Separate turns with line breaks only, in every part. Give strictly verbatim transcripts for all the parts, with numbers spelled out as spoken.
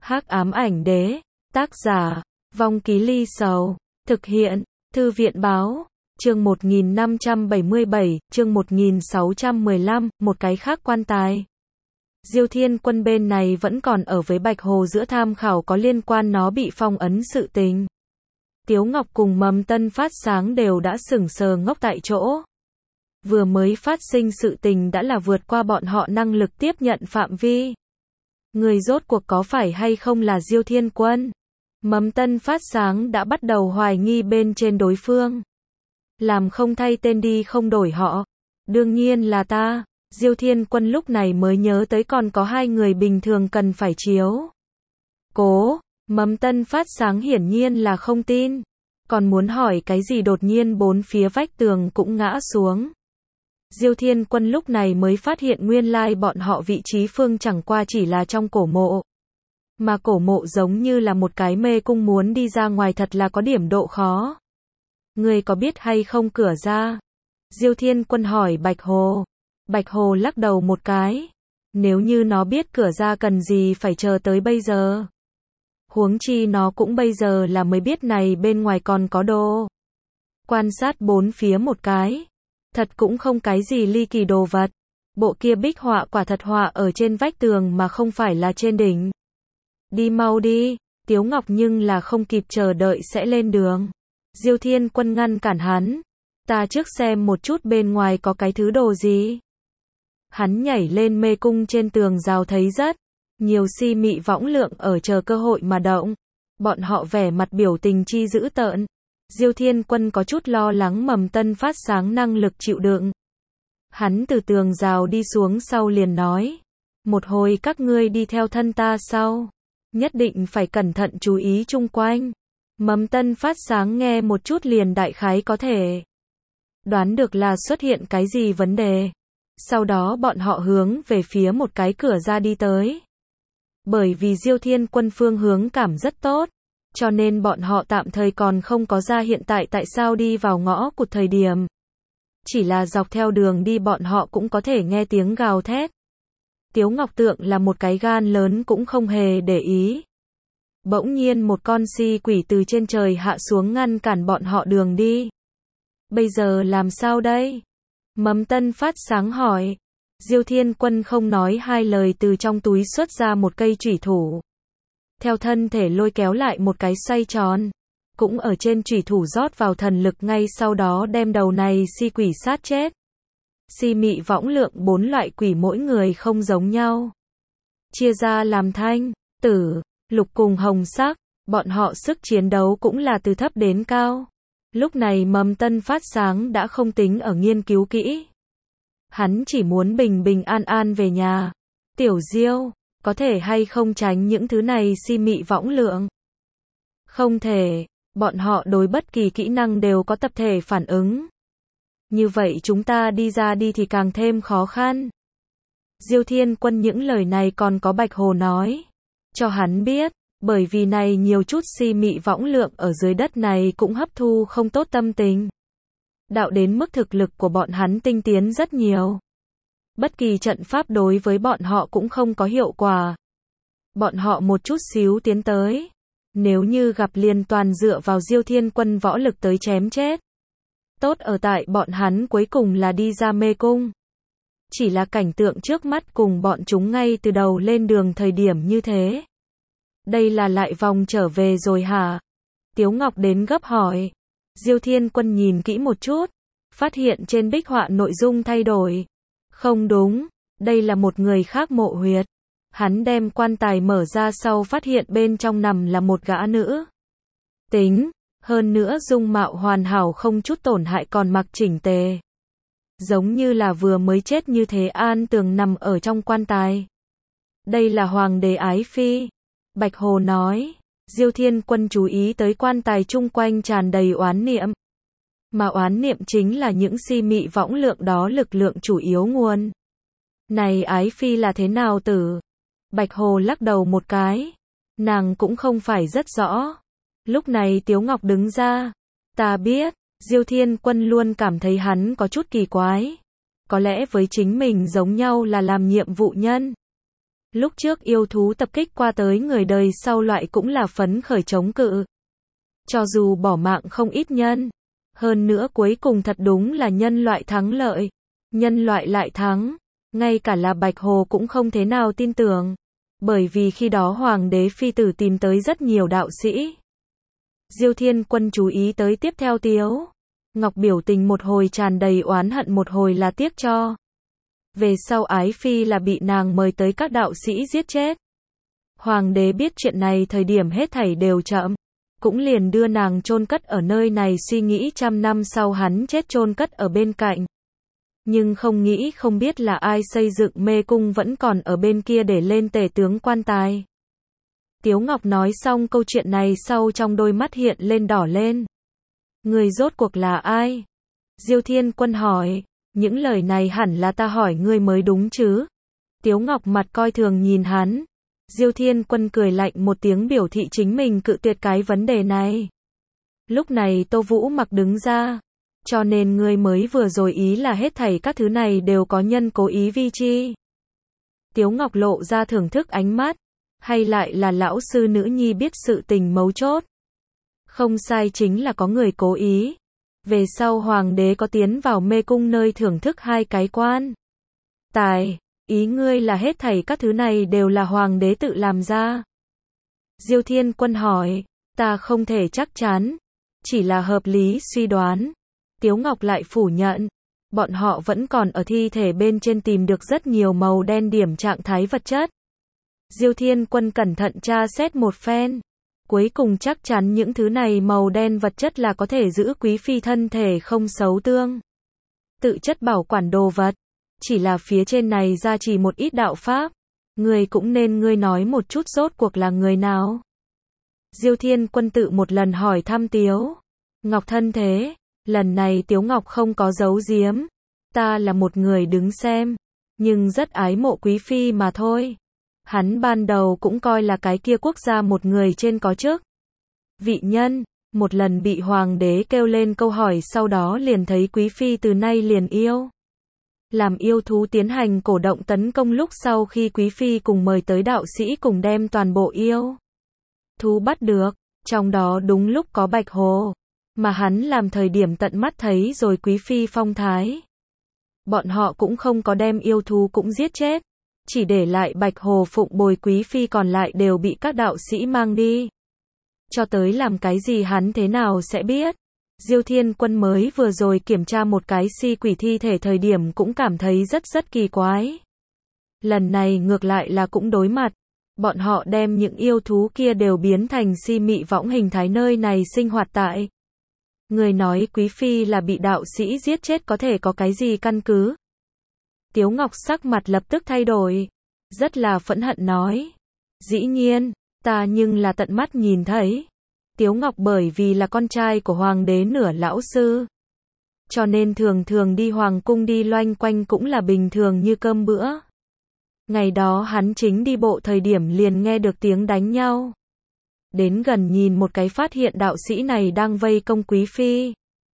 Hắc ám ảnh đế, tác giả, Vong Ký Ly Sầu, thực hiện, Thư viện báo, chương một nghìn năm trăm bảy mươi bảy, chương một nghìn sáu trăm mười lăm, một cái khác quan tài. Diêu Thiên Quân bên này vẫn còn ở với Bạch Hồ giữa tham khảo có liên quan nó bị phong ấn sự tình. Tiếu Ngọc cùng Mầm Tân Phát Sáng đều đã sững sờ ngốc tại chỗ. Vừa mới phát sinh sự tình đã là vượt qua bọn họ năng lực tiếp nhận phạm vi. Người rốt cuộc có phải hay không là Diêu Thiên Quân? Mầm Tân Phát Sáng đã bắt đầu hoài nghi bên trên đối phương. Làm không thay tên đi không đổi họ. Đương nhiên là ta. Diêu Thiên Quân lúc này mới nhớ tới còn có hai người bình thường cần phải chiếu cố. Mầm Tân Phát Sáng hiển nhiên là không tin. Còn muốn hỏi cái gì đột nhiên bốn phía vách tường cũng ngã xuống. Diêu Thiên Quân lúc này mới phát hiện nguyên lai bọn họ vị trí phương chẳng qua chỉ là trong cổ mộ. Mà cổ mộ giống như là một cái mê cung, muốn đi ra ngoài thật là có điểm độ khó. Người có biết hay không cửa ra? Diêu Thiên Quân hỏi Bạch Hồ. Bạch Hồ lắc đầu một cái. Nếu như nó biết cửa ra cần gì phải chờ tới bây giờ. Huống chi nó cũng bây giờ là mới biết này bên ngoài còn có đồ. Quan sát bốn phía một cái. Thật cũng không cái gì ly kỳ đồ vật. Bộ kia bích họa quả thật họa ở trên vách tường mà không phải là trên đỉnh. Đi mau đi, Tiếu Ngọc nhưng là không kịp chờ đợi sẽ lên đường. Diêu Thiên Quân ngăn cản hắn. Ta trước xem một chút bên ngoài có cái thứ đồ gì. Hắn nhảy lên mê cung trên tường rào, thấy rất nhiều si mị võng lượng ở chờ cơ hội mà động. Bọn họ vẻ mặt biểu tình chi dữ tợn. Diêu Thiên Quân có chút lo lắng Mầm Tân Phát Sáng năng lực chịu đựng. Hắn từ tường rào đi xuống sau liền nói. Một hồi các ngươi đi theo thân ta sau. Nhất định phải cẩn thận chú ý chung quanh. Mầm Tân Phát Sáng nghe một chút liền đại khái có thể đoán được là xuất hiện cái gì vấn đề. Sau đó bọn họ hướng về phía một cái cửa ra đi tới. Bởi vì Diêu Thiên Quân phương hướng cảm rất tốt, cho nên bọn họ tạm thời còn không có ra hiện tại tại sao đi vào ngõ cụt thời điểm. Chỉ là dọc theo đường đi bọn họ cũng có thể nghe tiếng gào thét. Tiếu Ngọc Tượng là một cái gan lớn cũng không hề để ý. Bỗng nhiên một con si quỷ từ trên trời hạ xuống ngăn cản bọn họ đường đi. Bây giờ làm sao đây? Mầm Tân Phát Sáng hỏi. Diêu Thiên Quân không nói hai lời từ trong túi xuất ra một cây chủy thủ. Theo thân thể lôi kéo lại một cái xoay tròn. Cũng ở trên chủy thủ rót vào thần lực, ngay sau đó đem đầu này si quỷ sát chết. Si mị võng lượng bốn loại quỷ mỗi người không giống nhau. Chia ra làm thanh, tử, lục cùng hồng sắc. Bọn họ sức chiến đấu cũng là từ thấp đến cao. Lúc này Mầm Tân Phát Sáng đã không tính ở nghiên cứu kỹ. Hắn chỉ muốn bình bình an an về nhà. Tiểu Diêu, có thể hay không tránh những thứ này si mị võng lượng? Không thể, bọn họ đối bất kỳ kỹ năng đều có tập thể phản ứng. Như vậy chúng ta đi ra đi thì càng thêm khó khăn. Diêu Thiên Quân những lời này còn có Bạch Hồ nói. Cho hắn biết, bởi vì này nhiều chút si mị võng lượng ở dưới đất này cũng hấp thu không tốt tâm tình. Đạo đến mức thực lực của bọn hắn tinh tiến rất nhiều. Bất kỳ trận pháp đối với bọn họ cũng không có hiệu quả. Bọn họ một chút xíu tiến tới. Nếu như gặp liền toàn dựa vào Diêu Thiên Quân võ lực tới chém chết. Tốt ở tại bọn hắn cuối cùng là đi ra mê cung. Chỉ là cảnh tượng trước mắt cùng bọn chúng ngay từ đầu lên đường thời điểm như thế. Đây là lại vòng trở về rồi hả? Tiếu Ngọc đến gấp hỏi. Diêu Thiên Quân nhìn kỹ một chút. Phát hiện trên bích họa nội dung thay đổi. Không đúng, đây là một người khác mộ huyệt. Hắn đem quan tài mở ra sau phát hiện bên trong nằm là một gã nữ tính. Hơn nữa dung mạo hoàn hảo không chút tổn hại còn mặc chỉnh tề. Giống như là vừa mới chết như thế, an tường nằm ở trong quan tài. Đây là Hoàng đế Ái Phi. Bạch Hồ nói. Diêu Thiên Quân chú ý tới quan tài chung quanh tràn đầy oán niệm. Mà oán niệm chính là những si mị võng lượng đó lực lượng chủ yếu nguồn. Này Ái Phi là thế nào tử? Bạch Hồ lắc đầu một cái. Nàng cũng không phải rất rõ. Lúc này Tiếu Ngọc đứng ra. Ta biết, Diêu Thiên Quân luôn cảm thấy hắn có chút kỳ quái. Có lẽ với chính mình giống nhau là làm nhiệm vụ nhân. Lúc trước yêu thú tập kích qua tới người đời sau loại cũng là phấn khởi chống cự. Cho dù bỏ mạng không ít nhân. Hơn nữa cuối cùng thật đúng là nhân loại thắng lợi. Nhân loại lại thắng. Ngay cả là Bạch Hồ cũng không thế nào tin tưởng. Bởi vì khi đó Hoàng đế phi tử tìm tới rất nhiều đạo sĩ. Diêu Thiên Quân chú ý tới tiếp theo Tiếu Ngọc biểu tình một hồi tràn đầy oán hận, một hồi là tiếc cho. Về sau Ái Phi là bị nàng mời tới các đạo sĩ giết chết. Hoàng đế biết chuyện này thời điểm hết thảy đều chậm. Cũng liền đưa nàng chôn cất ở nơi này, suy nghĩ trăm năm sau hắn chết chôn cất ở bên cạnh. Nhưng không nghĩ không biết là ai xây dựng mê cung vẫn còn ở bên kia để lên tể tướng quan tài. Tiếu Ngọc nói xong câu chuyện này sau trong đôi mắt hiện lên đỏ lên. Người rốt cuộc là ai? Diêu Thiên Quân hỏi. Những lời này hẳn là ta hỏi ngươi mới đúng chứ? Tiếu Ngọc mặt coi thường nhìn hắn. Diêu Thiên Quân cười lạnh một tiếng biểu thị chính mình cự tuyệt cái vấn đề này. Lúc này Tô Vũ Mặc đứng ra. Cho nên ngươi mới vừa rồi ý là hết thảy các thứ này đều có nhân cố ý vi chi. Tiếu Ngọc lộ ra thưởng thức ánh mắt. Hay lại là lão sư nữ nhi biết sự tình mấu chốt? Không sai, chính là có người cố ý. Về sau Hoàng đế có tiến vào mê cung nơi thưởng thức hai cái quan tài. Ý ngươi là hết thảy các thứ này đều là Hoàng đế tự làm ra? Diêu Thiên Quân hỏi. Ta không thể chắc chắn. Chỉ là hợp lý suy đoán. Tiếu Ngọc lại phủ nhận. Bọn họ vẫn còn ở thi thể bên trên tìm được rất nhiều màu đen điểm trạng thái vật chất. Diêu Thiên Quân cẩn thận tra xét một phen. Cuối cùng chắc chắn những thứ này màu đen vật chất là có thể giữ quý phi thân thể không xấu tương. Tự chất bảo quản đồ vật. Chỉ là phía trên này ra chỉ một ít đạo pháp. Người cũng nên ngươi nói một chút rốt cuộc là người nào. Diêu Thiên Quân tự một lần hỏi thăm Tiếu Ngọc thân thế. Lần này Tiếu Ngọc không có giấu giếm. Ta là một người đứng xem. Nhưng rất ái mộ quý phi mà thôi. Hắn ban đầu cũng coi là cái kia quốc gia một người trên có chức. Vị nhân, một lần bị Hoàng đế kêu lên câu hỏi, sau đó liền thấy quý phi từ nay liền yêu. Làm yêu thú tiến hành cổ động tấn công, lúc sau khi quý phi cùng mời tới đạo sĩ cùng đem toàn bộ yêu thú bắt được, trong đó đúng lúc có Bạch Hồ, mà hắn làm thời điểm tận mắt thấy rồi quý phi phong thái. Bọn họ cũng không có đem yêu thú cũng giết chết. Chỉ để lại Bạch Hồ phụng bồi quý phi, còn lại đều bị các đạo sĩ mang đi. Cho tới làm cái gì hắn thế nào sẽ biết. Diêu Thiên Quân mới vừa rồi kiểm tra một cái si quỷ thi thể thời điểm cũng cảm thấy rất rất kỳ quái. Lần này ngược lại là cũng đối mặt. Bọn họ đem những yêu thú kia đều biến thành si mị võng hình thái nơi này sinh hoạt tại. Người nói quý phi là bị đạo sĩ giết chết có thể có cái gì căn cứ? Tiếu Ngọc sắc mặt lập tức thay đổi. Rất là phẫn hận nói. Dĩ nhiên, ta nhưng là tận mắt nhìn thấy. Tiếu Ngọc bởi vì là con trai của Hoàng đế nửa lão sư. Cho nên thường thường đi Hoàng cung đi loanh quanh cũng là bình thường như cơm bữa. Ngày đó hắn chính đi bộ thời điểm liền nghe được tiếng đánh nhau. Đến gần nhìn một cái phát hiện đạo sĩ này đang vây công quý phi.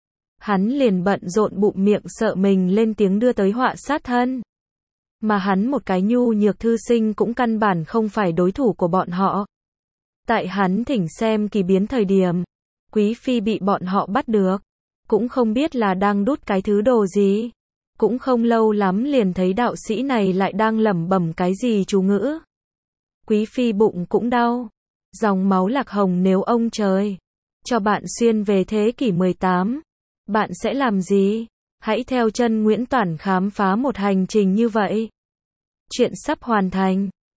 Hắn liền bận rộn bụng miệng sợ mình lên tiếng đưa tới họa sát thân. Mà hắn một cái nhu nhược thư sinh cũng căn bản không phải đối thủ của bọn họ. Tại hắn thỉnh xem kỳ biến thời điểm, quý phi bị bọn họ bắt được. Cũng không biết là đang đút cái thứ đồ gì. Cũng không lâu lắm liền thấy đạo sĩ này lại đang lẩm bẩm cái gì chú ngữ. Quý phi bụng cũng đau. Dòng máu lạc hồng, nếu ông trời cho bạn xuyên về thế kỷ mười tám. Bạn sẽ làm gì? Hãy theo chân Nguyễn Toản khám phá một hành trình như vậy. Chuyện sắp hoàn thành.